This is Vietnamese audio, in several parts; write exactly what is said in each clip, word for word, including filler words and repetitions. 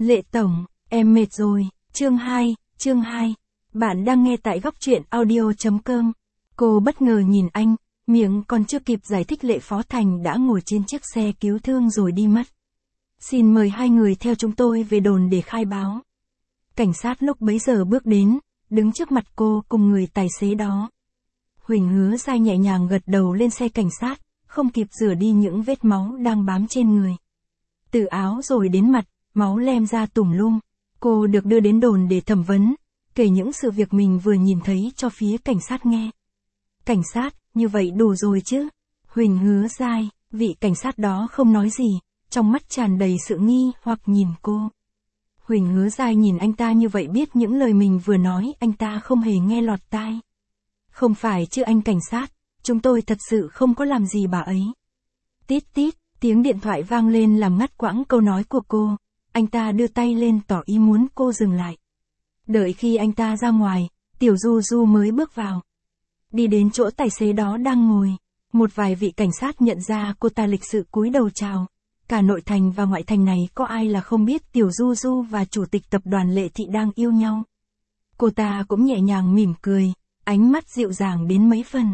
Lệ Tổng, em mệt rồi. Chương hai, chương hai. Bạn đang nghe tại góc truyện audio chấm com. Cô bất ngờ nhìn anh, miệng còn chưa kịp giải thích Lệ Phó Thành đã ngồi trên chiếc xe cứu thương rồi đi mất. Xin mời hai người theo chúng tôi về đồn để khai báo. Cảnh sát lúc bấy giờ bước đến, đứng trước mặt cô cùng người tài xế đó. Huỳnh Hứa Giai nhẹ nhàng gật đầu lên xe cảnh sát, không kịp rửa đi những vết máu đang bám trên người. Từ áo rồi đến mặt, máu lem ra tùm lum. Cô được đưa đến đồn để thẩm vấn, kể những sự việc mình vừa nhìn thấy cho phía cảnh sát nghe. Cảnh sát, như vậy đủ rồi chứ? Huỳnh Hứa Giai, vị cảnh sát đó không nói gì, trong mắt tràn đầy sự nghi hoặc nhìn cô. Huỳnh Hứa Giai nhìn anh ta như vậy biết những lời mình vừa nói anh ta không hề nghe lọt tai. Không phải chứ anh cảnh sát, chúng tôi thật sự không có làm gì bà ấy. Tít tít, tiếng điện thoại vang lên làm ngắt quãng câu nói của cô. Anh ta đưa tay lên tỏ ý muốn cô dừng lại. Đợi khi anh ta ra ngoài, Tiểu Du Du mới bước vào. Đi đến chỗ tài xế đó đang ngồi. Một vài vị cảnh sát nhận ra cô ta lịch sự cúi đầu chào. Cả nội thành và ngoại thành này có ai là không biết Tiểu Du Du và chủ tịch tập đoàn Lệ Thị đang yêu nhau. Cô ta cũng nhẹ nhàng mỉm cười, ánh mắt dịu dàng đến mấy phần.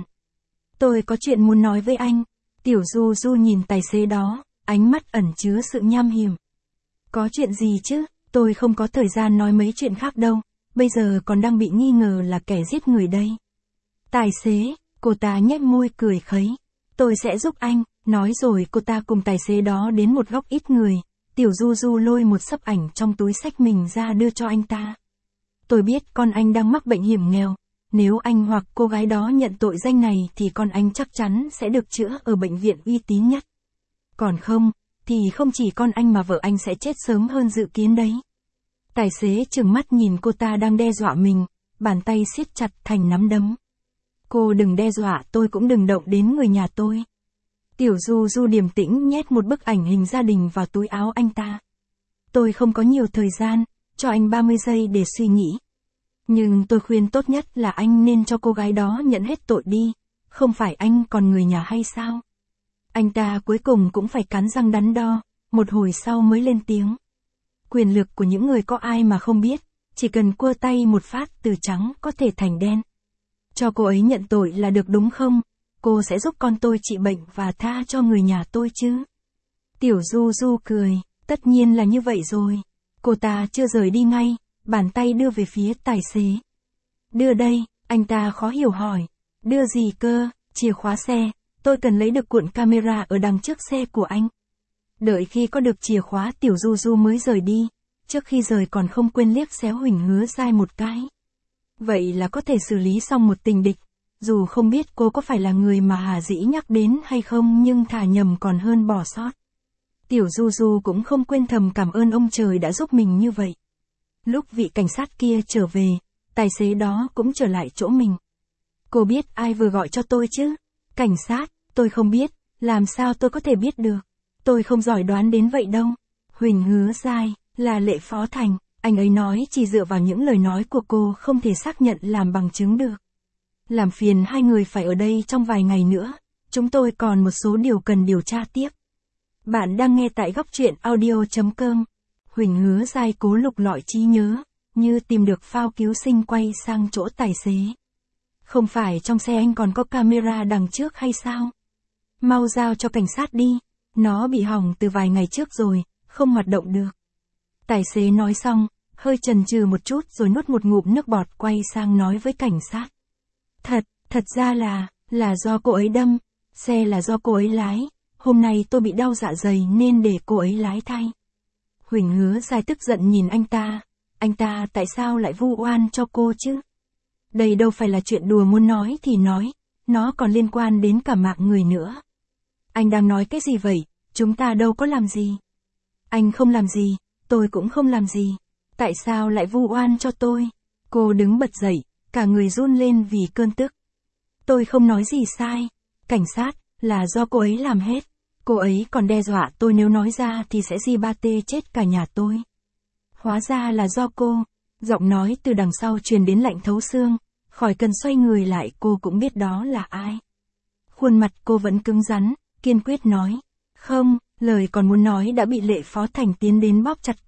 Tôi có chuyện muốn nói với anh. Tiểu Du Du nhìn tài xế đó, ánh mắt ẩn chứa sự nham hiểm. Có chuyện gì chứ, tôi không có thời gian nói mấy chuyện khác đâu, bây giờ còn đang bị nghi ngờ là kẻ giết người đây. Tài xế, cô ta nhếch môi cười khấy. Tôi sẽ giúp anh, nói rồi cô ta cùng tài xế đó đến một góc ít người. Tiểu Du Du lôi một xấp ảnh trong túi xách mình ra đưa cho anh ta. Tôi biết con anh đang mắc bệnh hiểm nghèo. Nếu anh hoặc cô gái đó nhận tội danh này thì con anh chắc chắn sẽ được chữa ở bệnh viện uy tín nhất. Còn không, thì không chỉ con anh mà vợ anh sẽ chết sớm hơn dự kiến đấy. Tài xế trừng mắt nhìn cô ta đang đe dọa mình, bàn tay siết chặt thành nắm đấm. Cô đừng đe dọa tôi cũng đừng động đến người nhà tôi. Tiểu Du Du điềm tĩnh nhét một bức ảnh hình gia đình vào túi áo anh ta. Tôi không có nhiều thời gian, cho anh ba mươi giây để suy nghĩ. Nhưng tôi khuyên tốt nhất là anh nên cho cô gái đó nhận hết tội đi, không phải anh còn người nhà hay sao? Anh ta cuối cùng cũng phải cắn răng đắn đo, một hồi sau mới lên tiếng. Quyền lực của những người có ai mà không biết, chỉ cần cua tay một phát từ trắng có thể thành đen. Cho cô ấy nhận tội là được đúng không? Cô sẽ giúp con tôi trị bệnh và tha cho người nhà tôi chứ? Tiểu Du Du cười, tất nhiên là như vậy rồi. Cô ta chưa rời đi ngay, bàn tay đưa về phía tài xế. Đưa đây, anh ta khó hiểu hỏi. Đưa gì cơ? Chìa khóa xe, tôi cần lấy được cuộn camera ở đằng trước xe của anh. Đợi khi có được chìa khóa Tiểu Du Du mới rời đi, trước khi rời còn không quên liếc xéo Huỳnh Hứa Giai một cái. Vậy là có thể xử lý xong một tình địch, dù không biết cô có phải là người mà Hà Dĩ nhắc đến hay không nhưng thà nhầm còn hơn bỏ sót. Tiểu Du Du cũng không quên thầm cảm ơn ông trời đã giúp mình như vậy. Lúc vị cảnh sát kia trở về, tài xế đó cũng trở lại chỗ mình. Cô biết ai vừa gọi cho tôi chứ? Cảnh sát, tôi không biết, làm sao tôi có thể biết được? Tôi không giỏi đoán đến vậy đâu. Huỳnh Hứa Giai, là Lệ Phó Thành, anh ấy nói chỉ dựa vào những lời nói của cô không thể xác nhận làm bằng chứng được. Làm phiền hai người phải ở đây trong vài ngày nữa, chúng tôi còn một số điều cần điều tra tiếp. Bạn đang nghe tại góc truyện audio chấm com. Huỳnh Hứa Giai cố lục lọi trí nhớ, như tìm được phao cứu sinh quay sang chỗ tài xế. Không phải trong xe anh còn có camera đằng trước hay sao? Mau giao cho cảnh sát đi, nó bị hỏng từ vài ngày trước rồi, không hoạt động được. Tài xế nói xong, hơi chần chừ một chút rồi nuốt một ngụm nước bọt quay sang nói với cảnh sát. Thật, thật ra là, là do cô ấy đâm, xe là do cô ấy lái, hôm nay tôi bị đau dạ dày nên để cô ấy lái thay. Huỳnh Hứa Giai tức giận nhìn anh ta, anh ta tại sao lại vu oan cho cô chứ? Đây đâu phải là chuyện đùa muốn nói thì nói, nó còn liên quan đến cả mạng người nữa. Anh đang nói cái gì vậy, chúng ta đâu có làm gì. Anh không làm gì, tôi cũng không làm gì, tại sao lại vu oan cho tôi? Cô đứng bật dậy, cả người run lên vì cơn tức. Tôi không nói gì sai, cảnh sát, là do cô ấy làm hết. Cô ấy còn đe dọa tôi nếu nói ra thì sẽ di ba tê chết cả nhà tôi. Hóa ra là do cô. Giọng nói từ đằng sau truyền đến lạnh thấu xương, khỏi cần xoay người lại cô cũng biết đó là ai. Khuôn mặt cô vẫn cứng rắn, kiên quyết nói. Không, lời còn muốn nói đã bị Lệ Phó Thành tiến đến bóp chặt cổ,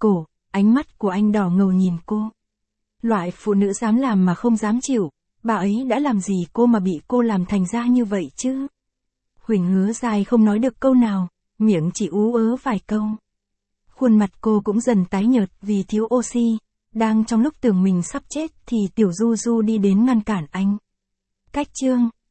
ánh mắt của anh đỏ ngầu nhìn cô. Loại phụ nữ dám làm mà không dám chịu, bà ấy đã làm gì cô mà bị cô làm thành ra như vậy chứ? Huỳnh ngứa dài không nói được câu nào, miệng chỉ ú ớ vài câu. Khuôn mặt cô cũng dần tái nhợt vì thiếu oxy, đang trong lúc tưởng mình sắp chết thì Tiểu Du Du đi đến ngăn cản anh. Cách chương